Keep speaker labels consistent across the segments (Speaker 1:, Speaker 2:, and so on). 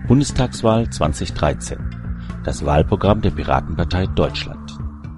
Speaker 1: Bundestagswahl 2013. Das Wahlprogramm der Piratenpartei Deutschland.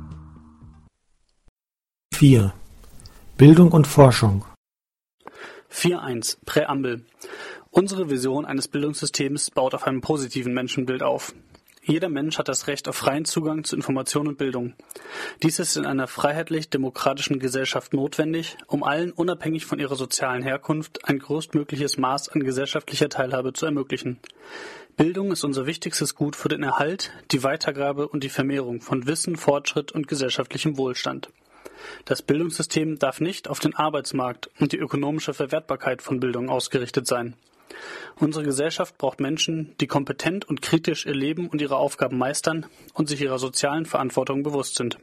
Speaker 2: 4. Bildung und Forschung.
Speaker 3: 4.1 Präambel. Unsere Vision eines Bildungssystems baut auf einem positiven Menschenbild auf. Jeder Mensch hat das Recht auf freien Zugang zu Information und Bildung. Dies ist in einer freiheitlich-demokratischen Gesellschaft notwendig, um allen unabhängig von ihrer sozialen Herkunft ein größtmögliches Maß an gesellschaftlicher Teilhabe zu ermöglichen. Bildung ist unser wichtigstes Gut für den Erhalt, die Weitergabe und die Vermehrung von Wissen, Fortschritt und gesellschaftlichem Wohlstand. Das Bildungssystem darf nicht auf den Arbeitsmarkt und die ökonomische Verwertbarkeit von Bildung ausgerichtet sein. Unsere Gesellschaft braucht Menschen, die kompetent und kritisch ihr Leben und ihre Aufgaben meistern und sich ihrer sozialen Verantwortung bewusst sind.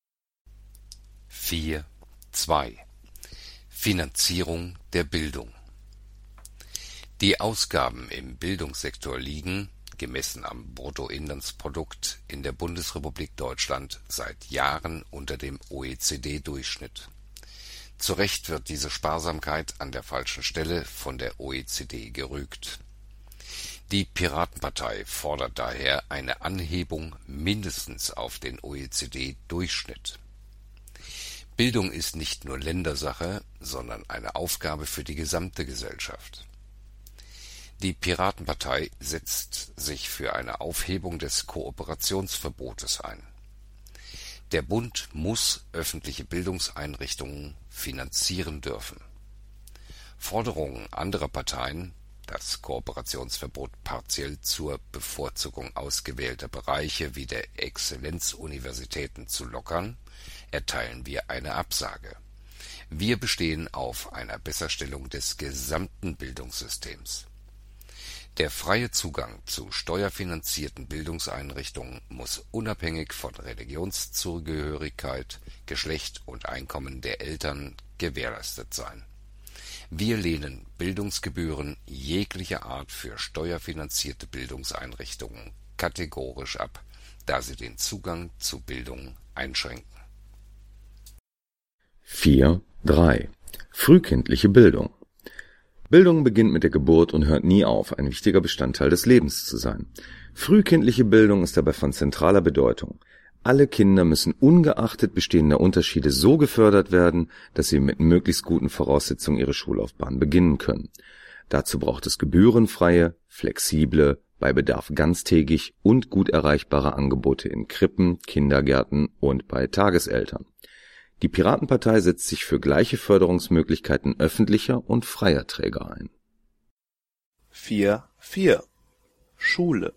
Speaker 4: 4.2 Finanzierung der Bildung. Die Ausgaben im Bildungssektor liegen, gemessen am Bruttoinlandsprodukt, in der Bundesrepublik Deutschland seit Jahren unter dem OECD-Durchschnitt. Zu Recht wird diese Sparsamkeit an der falschen Stelle von der OECD gerügt. Die Piratenpartei fordert daher eine Anhebung mindestens auf den OECD-Durchschnitt. Bildung ist nicht nur Ländersache, sondern eine Aufgabe für die gesamte Gesellschaft. Die Piratenpartei setzt sich für eine Aufhebung des Kooperationsverbotes ein. Der Bund muss öffentliche Bildungseinrichtungen finanzieren dürfen. Forderungen anderer Parteien, das Kooperationsverbot partiell zur Bevorzugung ausgewählter Bereiche wie der Exzellenzuniversitäten zu lockern, erteilen wir eine Absage. Wir bestehen auf einer Besserstellung des gesamten Bildungssystems. Der freie Zugang zu steuerfinanzierten Bildungseinrichtungen muss unabhängig von Religionszugehörigkeit, Geschlecht und Einkommen der Eltern gewährleistet sein. Wir lehnen Bildungsgebühren jeglicher Art für steuerfinanzierte Bildungseinrichtungen kategorisch ab, da sie den Zugang zu Bildung einschränken.
Speaker 5: 4.3 Frühkindliche Bildung. Bildung beginnt mit der Geburt und hört nie auf, ein wichtiger Bestandteil des Lebens zu sein. Frühkindliche Bildung ist dabei von zentraler Bedeutung. Alle Kinder müssen ungeachtet bestehender Unterschiede so gefördert werden, dass sie mit möglichst guten Voraussetzungen ihre Schullaufbahn beginnen können. Dazu braucht es gebührenfreie, flexible, bei Bedarf ganztägig und gut erreichbare Angebote in Krippen, Kindergärten und bei Tageseltern. Die Piratenpartei setzt sich für gleiche Förderungsmöglichkeiten öffentlicher und freier Träger ein.
Speaker 6: 4.4 Schule.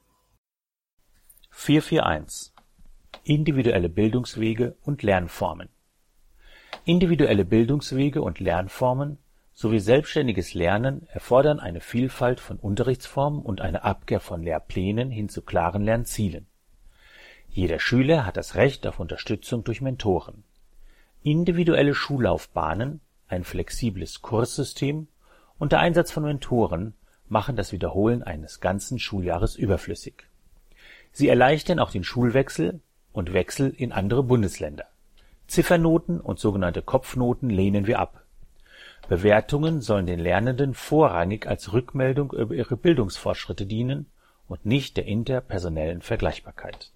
Speaker 7: 4.4.1 Individuelle Bildungswege und Lernformen. Individuelle Bildungswege und Lernformen sowie selbstständiges Lernen erfordern eine Vielfalt von Unterrichtsformen und eine Abkehr von Lehrplänen hin zu klaren Lernzielen. Jeder Schüler hat das Recht auf Unterstützung durch Mentoren. Individuelle Schullaufbahnen, ein flexibles Kurssystem und der Einsatz von Mentoren machen das Wiederholen eines ganzen Schuljahres überflüssig. Sie erleichtern auch den Schulwechsel und Wechsel in andere Bundesländer. Ziffernoten und sogenannte Kopfnoten lehnen wir ab. Bewertungen sollen den Lernenden vorrangig als Rückmeldung über ihre Bildungsfortschritte dienen und nicht der interpersonellen Vergleichbarkeit.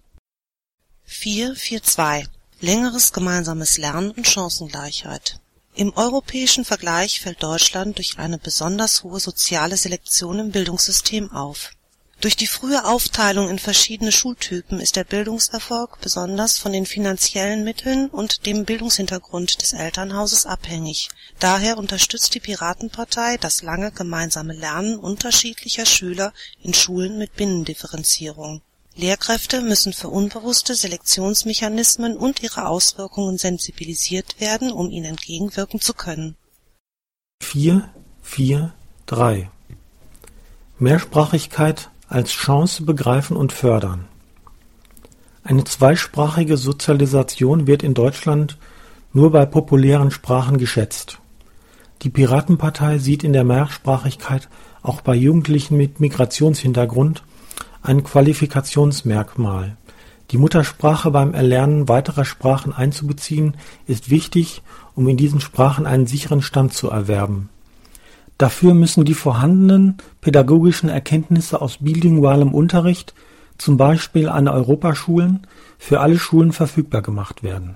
Speaker 8: 4.4.2 Längeres gemeinsames Lernen und Chancengleichheit. Im europäischen Vergleich fällt Deutschland durch eine besonders hohe soziale Selektion im Bildungssystem auf. Durch die frühe Aufteilung in verschiedene Schultypen ist der Bildungserfolg besonders von den finanziellen Mitteln und dem Bildungshintergrund des Elternhauses abhängig. Daher unterstützt die Piratenpartei das lange gemeinsame Lernen unterschiedlicher Schüler in Schulen mit Binnendifferenzierung. Lehrkräfte müssen für unbewusste Selektionsmechanismen und ihre Auswirkungen sensibilisiert werden, um ihnen entgegenwirken zu können.
Speaker 2: 4.4.3 Mehrsprachigkeit als Chance begreifen und fördern. Eine zweisprachige Sozialisation wird in Deutschland nur bei populären Sprachen geschätzt. Die Piratenpartei sieht in der Mehrsprachigkeit auch bei Jugendlichen mit Migrationshintergrund ein Qualifikationsmerkmal. Die Muttersprache beim Erlernen weiterer Sprachen einzubeziehen, ist wichtig, um in diesen Sprachen einen sicheren Stand zu erwerben. Dafür müssen die vorhandenen pädagogischen Erkenntnisse aus bilingualem Unterricht, zum Beispiel an Europaschulen, für alle Schulen verfügbar gemacht werden.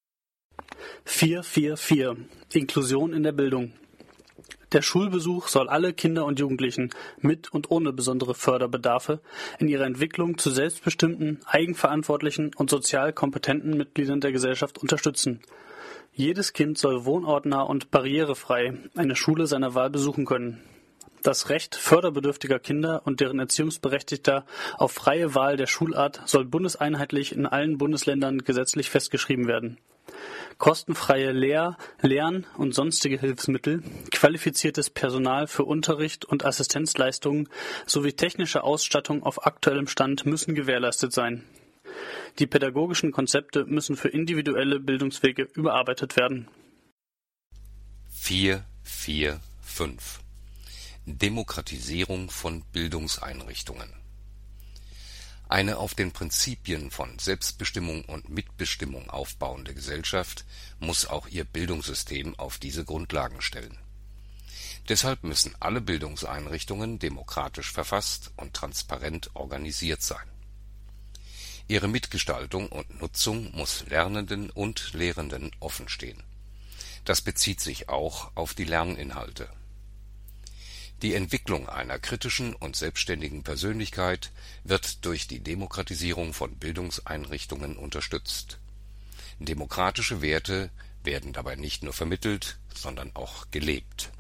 Speaker 3: 4.4.4 Inklusion in der Bildung. Der Schulbesuch soll alle Kinder und Jugendlichen mit und ohne besondere Förderbedarfe in ihrer Entwicklung zu selbstbestimmten, eigenverantwortlichen und sozial kompetenten Mitgliedern der Gesellschaft unterstützen. Jedes Kind soll wohnortnah und barrierefrei eine Schule seiner Wahl besuchen können. Das Recht förderbedürftiger Kinder und deren Erziehungsberechtigter auf freie Wahl der Schulart soll bundeseinheitlich in allen Bundesländern gesetzlich festgeschrieben werden. Kostenfreie Lern- und sonstige Hilfsmittel, qualifiziertes Personal für Unterricht und Assistenzleistungen sowie technische Ausstattung auf aktuellem Stand müssen gewährleistet sein. Die pädagogischen Konzepte müssen für individuelle Bildungswege überarbeitet werden.
Speaker 4: 4.4.5 Demokratisierung von Bildungseinrichtungen. Eine auf den Prinzipien von Selbstbestimmung und Mitbestimmung aufbauende Gesellschaft muss auch ihr Bildungssystem auf diese Grundlagen stellen. Deshalb müssen alle Bildungseinrichtungen demokratisch verfasst und transparent organisiert sein. Ihre Mitgestaltung und Nutzung muss Lernenden und Lehrenden offenstehen. Das bezieht sich auch auf die Lerninhalte. Die Entwicklung einer kritischen und selbstständigen Persönlichkeit wird durch die Demokratisierung von Bildungseinrichtungen unterstützt. Demokratische Werte werden dabei nicht nur vermittelt, sondern auch gelebt.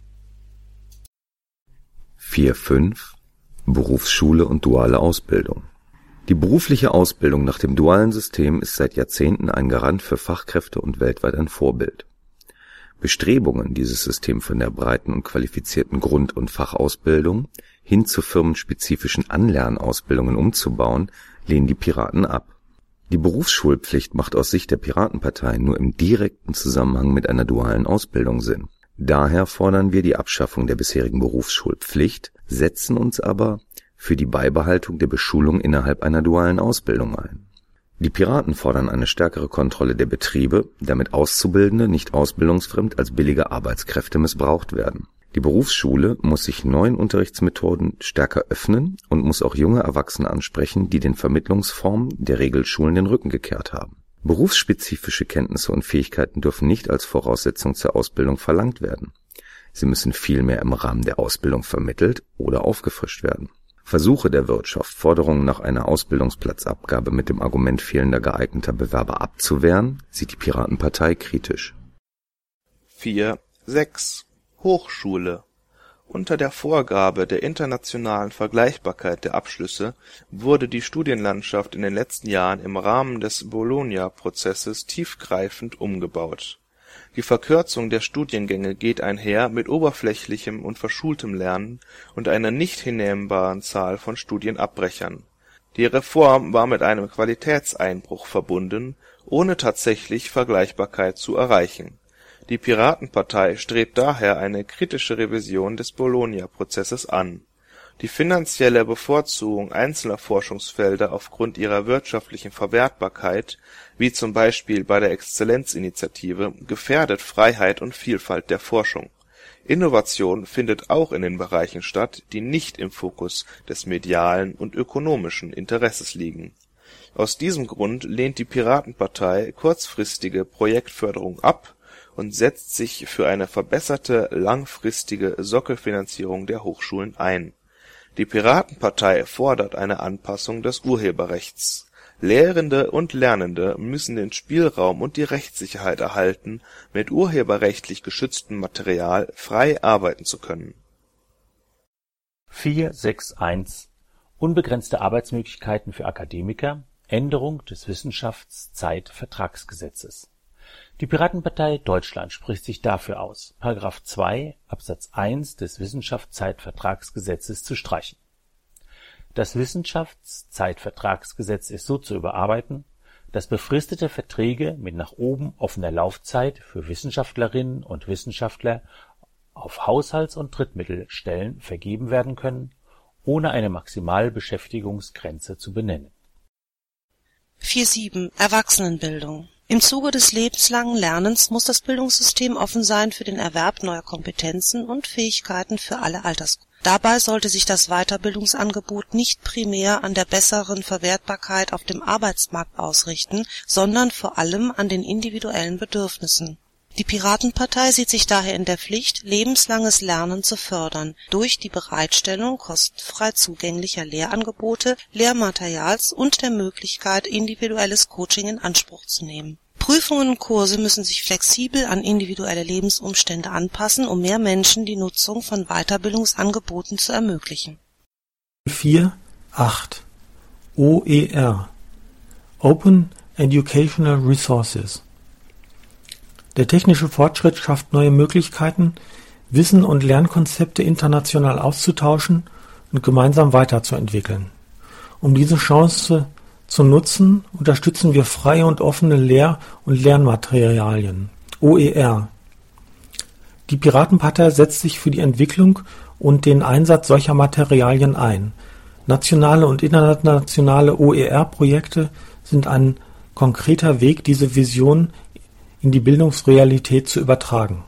Speaker 5: 4.5 Berufsschule und duale Ausbildung. Die berufliche Ausbildung nach dem dualen System ist seit Jahrzehnten ein Garant für Fachkräfte und weltweit ein Vorbild. Bestrebungen, dieses System von der breiten und qualifizierten Grund- und Fachausbildung hin zu firmenspezifischen Anlernausbildungen umzubauen, lehnen die Piraten ab. Die Berufsschulpflicht macht aus Sicht der Piratenpartei nur im direkten Zusammenhang mit einer dualen Ausbildung Sinn. Daher fordern wir die Abschaffung der bisherigen Berufsschulpflicht, setzen uns aber für die Beibehaltung der Beschulung innerhalb einer dualen Ausbildung ein. Die Piraten fordern eine stärkere Kontrolle der Betriebe, damit Auszubildende nicht ausbildungsfremd als billige Arbeitskräfte missbraucht werden. Die Berufsschule muss sich neuen Unterrichtsmethoden stärker öffnen und muss auch junge Erwachsene ansprechen, die den Vermittlungsformen der Regelschulen den Rücken gekehrt haben. Berufsspezifische Kenntnisse und Fähigkeiten dürfen nicht als Voraussetzung zur Ausbildung verlangt werden. Sie müssen vielmehr im Rahmen der Ausbildung vermittelt oder aufgefrischt werden. Versuche der Wirtschaft, Forderungen nach einer Ausbildungsplatzabgabe mit dem Argument fehlender geeigneter Bewerber abzuwehren, sieht die Piratenpartei kritisch.
Speaker 6: 4.6 Hochschule. Unter der Vorgabe der internationalen Vergleichbarkeit der Abschlüsse wurde die Studienlandschaft in den letzten Jahren im Rahmen des Bologna-Prozesses tiefgreifend umgebaut. Die Verkürzung der Studiengänge geht einher mit oberflächlichem und verschultem Lernen und einer nicht hinnehmbaren Zahl von Studienabbrechern. Die Reform war mit einem Qualitätseinbruch verbunden, ohne tatsächlich Vergleichbarkeit zu erreichen. Die Piratenpartei strebt daher eine kritische Revision des Bologna-Prozesses an. Die finanzielle Bevorzugung einzelner Forschungsfelder aufgrund ihrer wirtschaftlichen Verwertbarkeit, wie zum Beispiel bei der Exzellenzinitiative, gefährdet Freiheit und Vielfalt der Forschung. Innovation findet auch in den Bereichen statt, die nicht im Fokus des medialen und ökonomischen Interesses liegen. Aus diesem Grund lehnt die Piratenpartei kurzfristige Projektförderung ab und setzt sich für eine verbesserte langfristige Sockelfinanzierung der Hochschulen ein. Die Piratenpartei fordert eine Anpassung des Urheberrechts. Lehrende und Lernende müssen den Spielraum und die Rechtssicherheit erhalten, mit urheberrechtlich geschütztem Material frei arbeiten zu können.
Speaker 7: 4.6.1 Unbegrenzte Arbeitsmöglichkeiten für Akademiker, Änderung des Wissenschaftszeitvertragsgesetzes. Die Piratenpartei Deutschland spricht sich dafür aus, § 2 Absatz 1 des Wissenschaftszeitvertragsgesetzes zu streichen. Das Wissenschaftszeitvertragsgesetz ist so zu überarbeiten, dass befristete Verträge mit nach oben offener Laufzeit für Wissenschaftlerinnen und Wissenschaftler auf Haushalts- und Drittmittelstellen vergeben werden können, ohne eine Maximalbeschäftigungsgrenze zu benennen.
Speaker 8: 4.7 Erwachsenenbildung. Im Zuge des lebenslangen Lernens muss das Bildungssystem offen sein für den Erwerb neuer Kompetenzen und Fähigkeiten für alle Altersgruppen. Dabei sollte sich das Weiterbildungsangebot nicht primär an der besseren Verwertbarkeit auf dem Arbeitsmarkt ausrichten, sondern vor allem an den individuellen Bedürfnissen. Die Piratenpartei sieht sich daher in der Pflicht, lebenslanges Lernen zu fördern, durch die Bereitstellung kostenfrei zugänglicher Lehrangebote, Lehrmaterials und der Möglichkeit, individuelles Coaching in Anspruch zu nehmen. Prüfungen und Kurse müssen sich flexibel an individuelle Lebensumstände anpassen, um mehr Menschen die Nutzung von Weiterbildungsangeboten zu ermöglichen.
Speaker 2: 4.8 OER Open Educational Resources. Der technische Fortschritt schafft neue Möglichkeiten, Wissen und Lernkonzepte international auszutauschen und gemeinsam weiterzuentwickeln. Um diese Chance zu nutzen, unterstützen wir freie und offene Lehr- und Lernmaterialien (OER). Die Piratenpartei setzt sich für die Entwicklung und den Einsatz solcher Materialien ein. Nationale und internationale OER-Projekte sind ein konkreter Weg, diese Vision in die Bildungsrealität zu übertragen.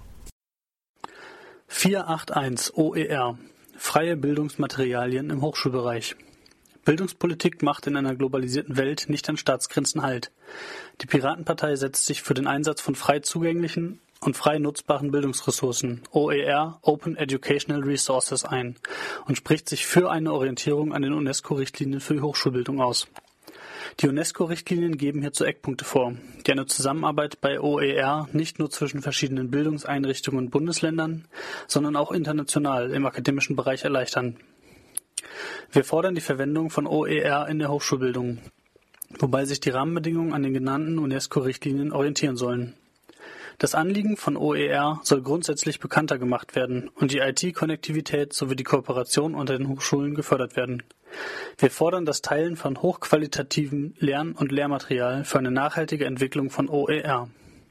Speaker 3: 4.8.1 OER Freie Bildungsmaterialien im Hochschulbereich. Bildungspolitik macht in einer globalisierten Welt nicht an Staatsgrenzen Halt. Die Piratenpartei setzt sich für den Einsatz von frei zugänglichen und frei nutzbaren Bildungsressourcen (OER, Open Educational Resources) ein und spricht sich für eine Orientierung an den UNESCO-Richtlinien für die Hochschulbildung aus. Die UNESCO-Richtlinien geben hierzu Eckpunkte vor, die eine Zusammenarbeit bei OER nicht nur zwischen verschiedenen Bildungseinrichtungen und Bundesländern, sondern auch international im akademischen Bereich erleichtern. Wir fordern die Verwendung von OER in der Hochschulbildung, wobei sich die Rahmenbedingungen an den genannten UNESCO-Richtlinien orientieren sollen. Das Anliegen von OER soll grundsätzlich bekannter gemacht werden und die IT-Konnektivität sowie die Kooperation unter den Hochschulen gefördert werden. Wir fordern das Teilen von hochqualitativen Lern- und Lehrmaterial für eine nachhaltige Entwicklung von OER.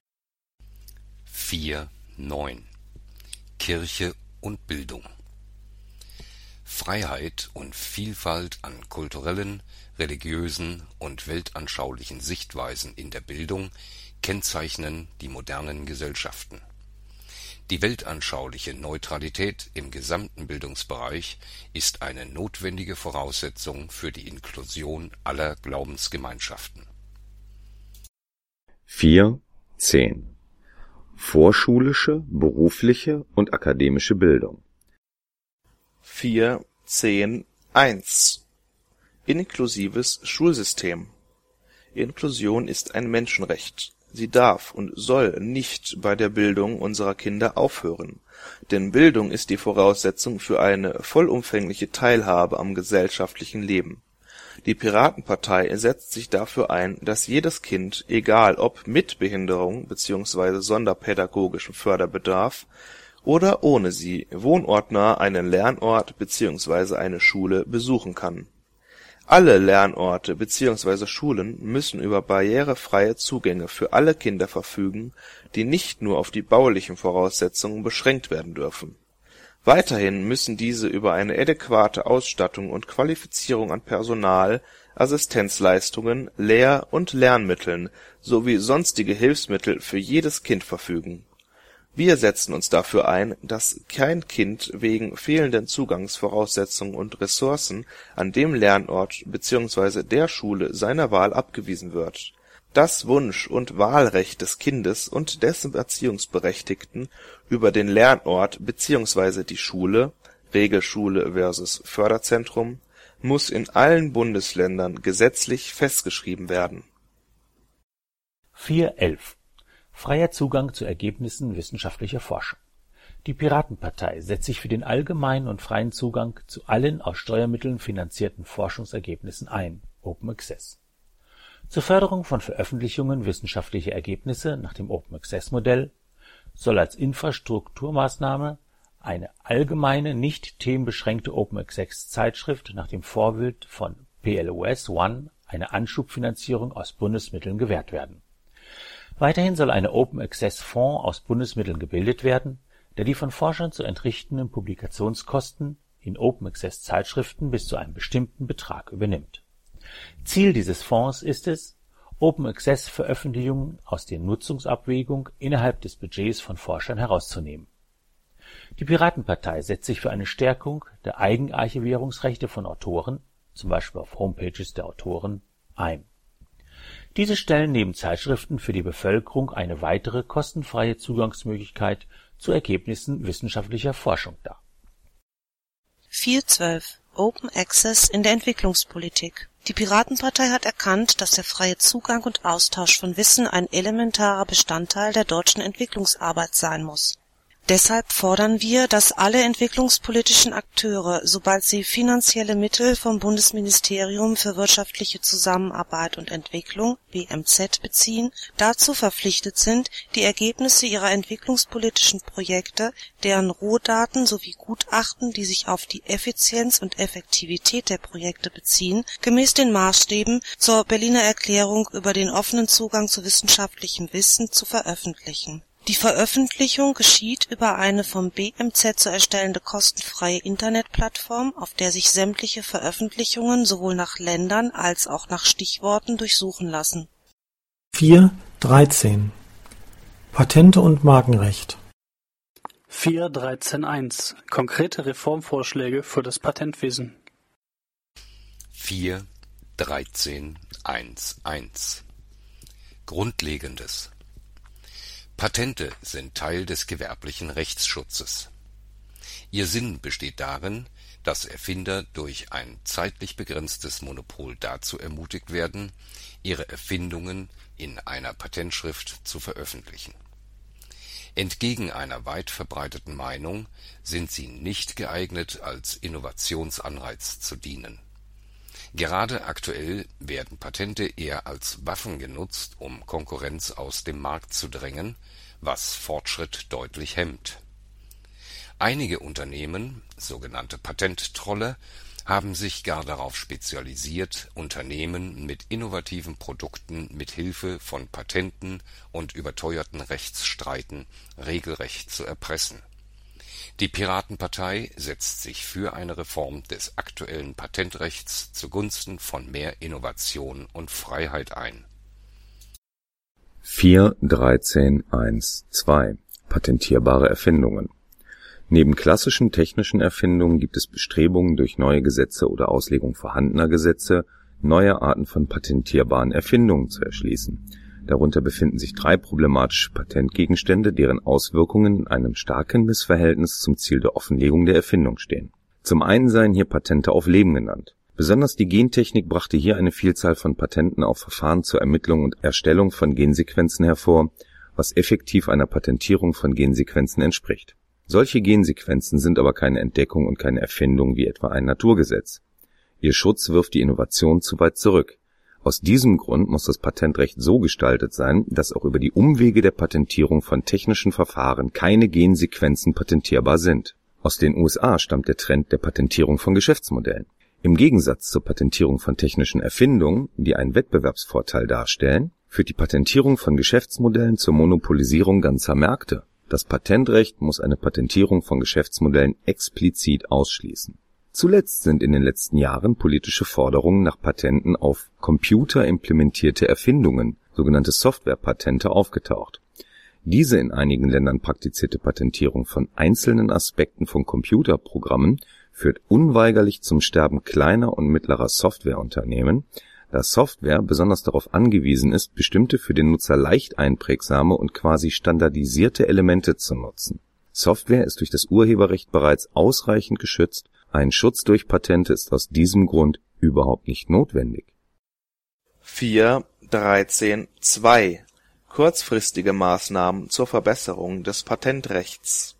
Speaker 4: 4.9 Kirche und Bildung. Freiheit und Vielfalt an kulturellen, religiösen und weltanschaulichen Sichtweisen in der Bildung kennzeichnen die modernen Gesellschaften. Die weltanschauliche Neutralität im gesamten Bildungsbereich ist eine notwendige Voraussetzung für die Inklusion aller Glaubensgemeinschaften.
Speaker 5: 4.10 Vorschulische, berufliche und akademische Bildung.
Speaker 6: 4.10.1 Inklusives Schulsystem. Inklusion ist ein Menschenrecht. Sie darf und soll nicht bei der Bildung unserer Kinder aufhören, denn Bildung ist die Voraussetzung für eine vollumfängliche Teilhabe am gesellschaftlichen Leben. Die Piratenpartei setzt sich dafür ein, dass jedes Kind, egal ob mit Behinderung bzw. sonderpädagogischem Förderbedarf oder ohne sie, wohnortnah einen Lernort bzw. eine Schule besuchen kann. Alle Lernorte bzw. Schulen müssen über barrierefreie Zugänge für alle Kinder verfügen, die nicht nur auf die baulichen Voraussetzungen beschränkt werden dürfen. Weiterhin müssen diese über eine adäquate Ausstattung und Qualifizierung an Personal, Assistenzleistungen, Lehr- und Lernmitteln sowie sonstige Hilfsmittel für jedes Kind verfügen. Wir setzen uns dafür ein, dass kein Kind wegen fehlenden Zugangsvoraussetzungen und Ressourcen an dem Lernort bzw. der Schule seiner Wahl abgewiesen wird. Das Wunsch- und Wahlrecht des Kindes und dessen Erziehungsberechtigten über den Lernort bzw. die Schule (Regelschule versus Förderzentrum) muss in allen Bundesländern gesetzlich festgeschrieben werden.
Speaker 7: 4.11 Freier Zugang zu Ergebnissen wissenschaftlicher Forschung. Die Piratenpartei setzt sich für den allgemeinen und freien Zugang zu allen aus Steuermitteln finanzierten Forschungsergebnissen ein (Open Access). Zur Förderung von Veröffentlichungen wissenschaftlicher Ergebnisse nach dem Open-Access-Modell soll als Infrastrukturmaßnahme eine allgemeine, nicht themenbeschränkte Open-Access-Zeitschrift nach dem Vorbild von PLOS One, eine Anschubfinanzierung aus Bundesmitteln, gewährt werden. Weiterhin soll eine Open-Access-Fonds aus Bundesmitteln gebildet werden, der die von Forschern zu entrichtenden Publikationskosten in Open-Access-Zeitschriften bis zu einem bestimmten Betrag übernimmt. Ziel dieses Fonds ist es, Open-Access-Veröffentlichungen aus der Nutzungsabwägung innerhalb des Budgets von Forschern herauszunehmen. Die Piratenpartei setzt sich für eine Stärkung der Eigenarchivierungsrechte von Autoren, zum Beispiel auf Homepages der Autoren, ein. Diese stellen neben Zeitschriften für die Bevölkerung eine weitere kostenfreie Zugangsmöglichkeit zu Ergebnissen wissenschaftlicher Forschung dar.
Speaker 8: 4.12 Open Access in der Entwicklungspolitik. Die Piratenpartei hat erkannt, dass der freie Zugang und Austausch von Wissen ein elementarer Bestandteil der deutschen Entwicklungsarbeit sein muss. Deshalb fordern wir, dass alle entwicklungspolitischen Akteure, sobald sie finanzielle Mittel vom Bundesministerium für wirtschaftliche Zusammenarbeit und Entwicklung (BMZ) beziehen, dazu verpflichtet sind, die Ergebnisse ihrer entwicklungspolitischen Projekte, deren Rohdaten sowie Gutachten, die sich auf die Effizienz und Effektivität der Projekte beziehen, gemäß den Maßstäben zur Berliner Erklärung über den offenen Zugang zu wissenschaftlichem Wissen zu veröffentlichen. Die Veröffentlichung geschieht über eine vom BMZ zu erstellende kostenfreie Internetplattform, auf der sich sämtliche Veröffentlichungen sowohl nach Ländern als auch nach Stichworten durchsuchen lassen.
Speaker 2: 4.13 Patente und Markenrecht.
Speaker 3: 4.13.1 Konkrete Reformvorschläge für das Patentwesen.
Speaker 4: 4.13.1.1 Grundlegendes. Patente sind Teil des gewerblichen Rechtsschutzes. Ihr Sinn besteht darin, dass Erfinder durch ein zeitlich begrenztes Monopol dazu ermutigt werden, ihre Erfindungen in einer Patentschrift zu veröffentlichen. Entgegen einer weit verbreiteten Meinung sind sie nicht geeignet, als Innovationsanreiz zu dienen. Gerade aktuell werden Patente eher als Waffen genutzt, um Konkurrenz aus dem Markt zu drängen, was Fortschritt deutlich hemmt. Einige Unternehmen, sogenannte Patenttrolle, haben sich gar darauf spezialisiert, Unternehmen mit innovativen Produkten mit Hilfe von Patenten und überteuerten Rechtsstreiten regelrecht zu erpressen. Die Piratenpartei setzt sich für eine Reform des aktuellen Patentrechts zugunsten von mehr Innovation und Freiheit ein.
Speaker 5: 4.13.1.2 Patentierbare Erfindungen. Neben klassischen technischen Erfindungen gibt es Bestrebungen, durch neue Gesetze oder Auslegung vorhandener Gesetze neue Arten von patentierbaren Erfindungen zu erschließen. Darunter befinden sich 3 problematische Patentgegenstände, deren Auswirkungen in einem starken Missverhältnis zum Ziel der Offenlegung der Erfindung stehen. Zum einen seien hier Patente auf Leben genannt. Besonders die Gentechnik brachte hier eine Vielzahl von Patenten auf Verfahren zur Ermittlung und Erstellung von Gensequenzen hervor, was effektiv einer Patentierung von Gensequenzen entspricht. Solche Gensequenzen sind aber keine Entdeckung und keine Erfindung wie etwa ein Naturgesetz. Ihr Schutz wirft die Innovation zu weit zurück. Aus diesem Grund muss das Patentrecht so gestaltet sein, dass auch über die Umwege der Patentierung von technischen Verfahren keine Gensequenzen patentierbar sind. Aus den USA stammt der Trend der Patentierung von Geschäftsmodellen. Im Gegensatz zur Patentierung von technischen Erfindungen, die einen Wettbewerbsvorteil darstellen, führt die Patentierung von Geschäftsmodellen zur Monopolisierung ganzer Märkte. Das Patentrecht muss eine Patentierung von Geschäftsmodellen explizit ausschließen. Zuletzt sind in den letzten Jahren politische Forderungen nach Patenten auf computerimplementierte Erfindungen, sogenannte Softwarepatente, aufgetaucht. Diese in einigen Ländern praktizierte Patentierung von einzelnen Aspekten von Computerprogrammen führt unweigerlich zum Sterben kleiner und mittlerer Softwareunternehmen, da Software besonders darauf angewiesen ist, bestimmte für den Nutzer leicht einprägsame und quasi standardisierte Elemente zu nutzen. Software ist durch das Urheberrecht bereits ausreichend geschützt. Ein Schutz durch Patente ist aus diesem Grund überhaupt nicht notwendig.
Speaker 6: 4.13.2 Kurzfristige Maßnahmen zur Verbesserung des Patentrechts.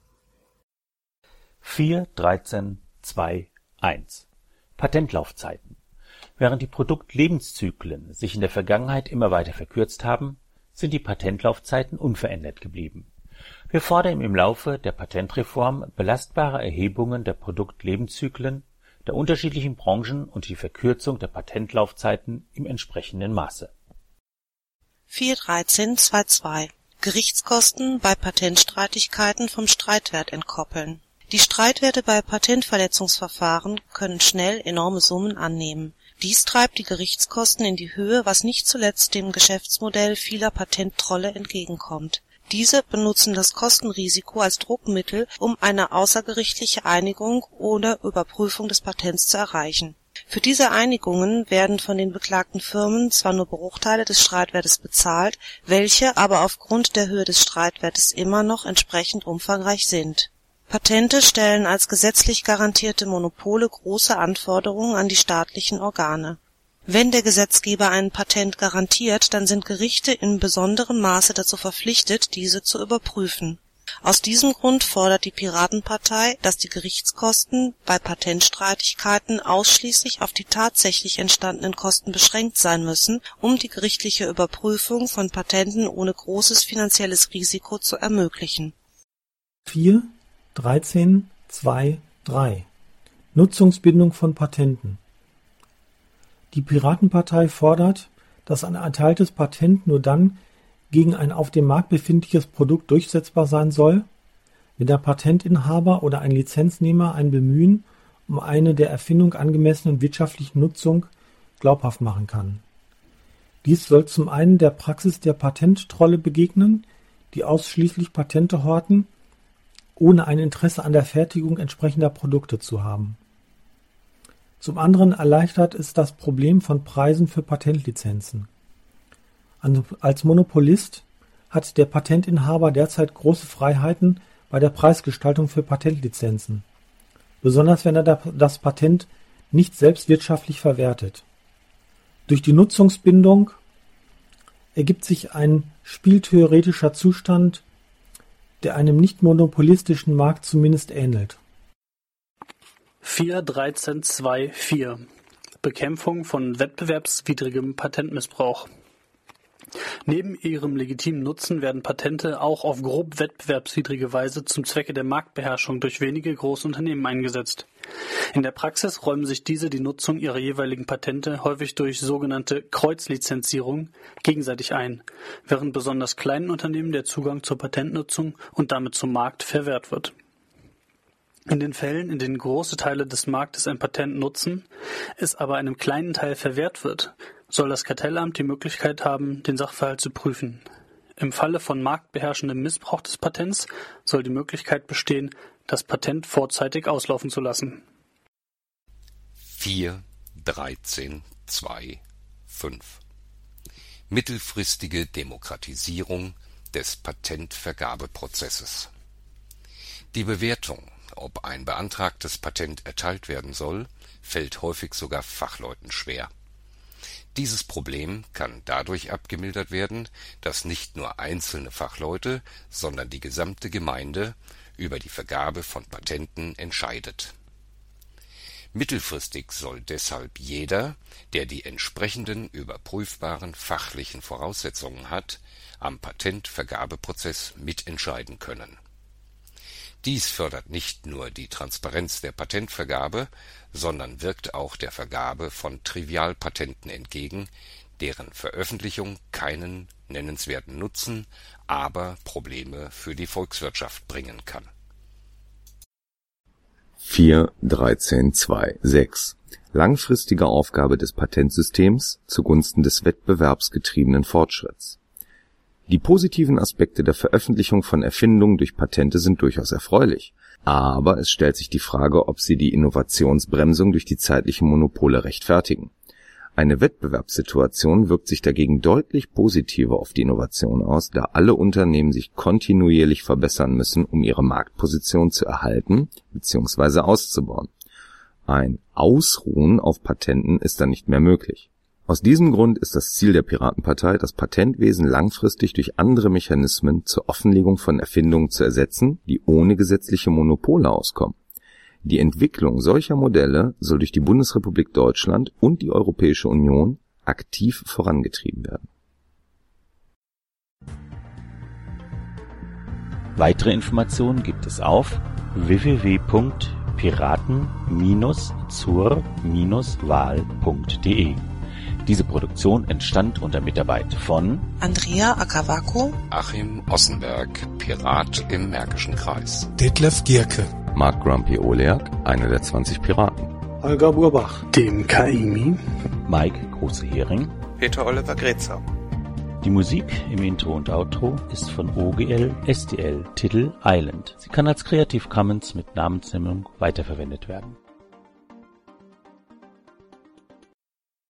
Speaker 7: 4.13.2.1 Patentlaufzeiten. Während die Produktlebenszyklen sich in der Vergangenheit immer weiter verkürzt haben, sind die Patentlaufzeiten unverändert geblieben. Wir fordern im Laufe der Patentreform belastbare Erhebungen der Produktlebenszyklen der unterschiedlichen Branchen und die Verkürzung der Patentlaufzeiten im entsprechenden Maße.
Speaker 8: 4.13.2.2 Gerichtskosten bei Patentstreitigkeiten vom Streitwert entkoppeln. Die Streitwerte bei Patentverletzungsverfahren können schnell enorme Summen annehmen. Dies treibt die Gerichtskosten in die Höhe, was nicht zuletzt dem Geschäftsmodell vieler Patenttrolle entgegenkommt. Diese benutzen das Kostenrisiko als Druckmittel, um eine außergerichtliche Einigung ohne Überprüfung des Patents zu erreichen. Für diese Einigungen werden von den beklagten Firmen zwar nur Bruchteile des Streitwertes bezahlt, welche aber aufgrund der Höhe des Streitwertes immer noch entsprechend umfangreich sind. Patente stellen als gesetzlich garantierte Monopole große Anforderungen an die staatlichen Organe. Wenn der Gesetzgeber ein Patent garantiert, dann sind Gerichte in besonderem Maße dazu verpflichtet, diese zu überprüfen. Aus diesem Grund fordert die Piratenpartei, dass die Gerichtskosten bei Patentstreitigkeiten ausschließlich auf die tatsächlich entstandenen Kosten beschränkt sein müssen, um die gerichtliche Überprüfung von Patenten ohne großes finanzielles Risiko zu ermöglichen.
Speaker 2: 4.13.2.3 Nutzungsbindung von Patenten. Die Piratenpartei fordert, dass ein erteiltes Patent nur dann gegen ein auf dem Markt befindliches Produkt durchsetzbar sein soll, wenn der Patentinhaber oder ein Lizenznehmer ein Bemühen um eine der Erfindung angemessene wirtschaftliche Nutzung glaubhaft machen kann. Dies soll zum einen der Praxis der Patenttrolle begegnen, die ausschließlich Patente horten, ohne ein Interesse an der Fertigung entsprechender Produkte zu haben. Zum anderen erleichtert es das Problem von Preisen für Patentlizenzen. Als Monopolist hat der Patentinhaber derzeit große Freiheiten bei der Preisgestaltung für Patentlizenzen, besonders wenn er das Patent nicht selbst wirtschaftlich verwertet. Durch die Nutzungsbindung ergibt sich ein spieltheoretischer Zustand, der einem nicht monopolistischen Markt zumindest ähnelt.
Speaker 3: 4.13.2.4 Bekämpfung von wettbewerbswidrigem Patentmissbrauch. Neben ihrem legitimen Nutzen werden Patente auch auf grob wettbewerbswidrige Weise zum Zwecke der Marktbeherrschung durch wenige große Unternehmen eingesetzt. In der Praxis räumen sich diese die Nutzung ihrer jeweiligen Patente häufig durch sogenannte Kreuzlizenzierung gegenseitig ein, während besonders kleinen Unternehmen der Zugang zur Patentnutzung und damit zum Markt verwehrt wird. In den Fällen, in denen große Teile des Marktes ein Patent nutzen, es aber einem kleinen Teil verwehrt wird, soll das Kartellamt die Möglichkeit haben, den Sachverhalt zu prüfen. Im Falle von marktbeherrschendem Missbrauch des Patents soll die Möglichkeit bestehen, das Patent vorzeitig auslaufen zu lassen.
Speaker 4: 4.13.2.5 Mittelfristige Demokratisierung des Patentvergabeprozesses. Die Bewertung, ob ein beantragtes Patent erteilt werden soll, fällt häufig sogar Fachleuten schwer. Dieses Problem kann dadurch abgemildert werden, dass nicht nur einzelne Fachleute, sondern die gesamte Gemeinde über die Vergabe von Patenten entscheidet. Mittelfristig soll deshalb jeder, der die entsprechenden überprüfbaren fachlichen Voraussetzungen hat, am Patentvergabeprozess mitentscheiden können. Dies fördert nicht nur die Transparenz der Patentvergabe, sondern wirkt auch der Vergabe von Trivialpatenten entgegen, deren Veröffentlichung keinen nennenswerten Nutzen, aber Probleme für die Volkswirtschaft bringen kann.
Speaker 5: 4.13.2.6 Langfristige Aufgabe des Patentsystems zugunsten des wettbewerbsgetriebenen Fortschritts. Die positiven Aspekte der Veröffentlichung von Erfindungen durch Patente sind durchaus erfreulich, aber es stellt sich die Frage, ob sie die Innovationsbremsung durch die zeitlichen Monopole rechtfertigen. Eine Wettbewerbssituation wirkt sich dagegen deutlich positiver auf die Innovation aus, da alle Unternehmen sich kontinuierlich verbessern müssen, um ihre Marktposition zu erhalten bzw. auszubauen. Ein Ausruhen auf Patenten ist dann nicht mehr möglich. Aus diesem Grund ist das Ziel der Piratenpartei, das Patentwesen langfristig durch andere Mechanismen zur Offenlegung von Erfindungen zu ersetzen, die ohne gesetzliche Monopole auskommen. Die Entwicklung solcher Modelle soll durch die Bundesrepublik Deutschland und die Europäische Union aktiv vorangetrieben werden.
Speaker 1: Weitere Informationen gibt es auf www.piraten-zur-wahl.de. Diese Produktion entstand unter Mitarbeit von
Speaker 8: Andrea Akavako,
Speaker 4: Achim Ossenberg, Pirat im Märkischen Kreis.
Speaker 9: Detlef Gierke,
Speaker 5: Mark Grumpy Oleak, einer der 20 Piraten,
Speaker 2: Holger Burbach,
Speaker 3: dem Kaimi,
Speaker 7: Mike Große-Hering.
Speaker 6: Peter Oliver Grätzer.
Speaker 7: Die Musik im Intro und Outro ist von OGL STL, Titel Island. Sie kann als Creative Commons mit Namensnennung weiterverwendet werden.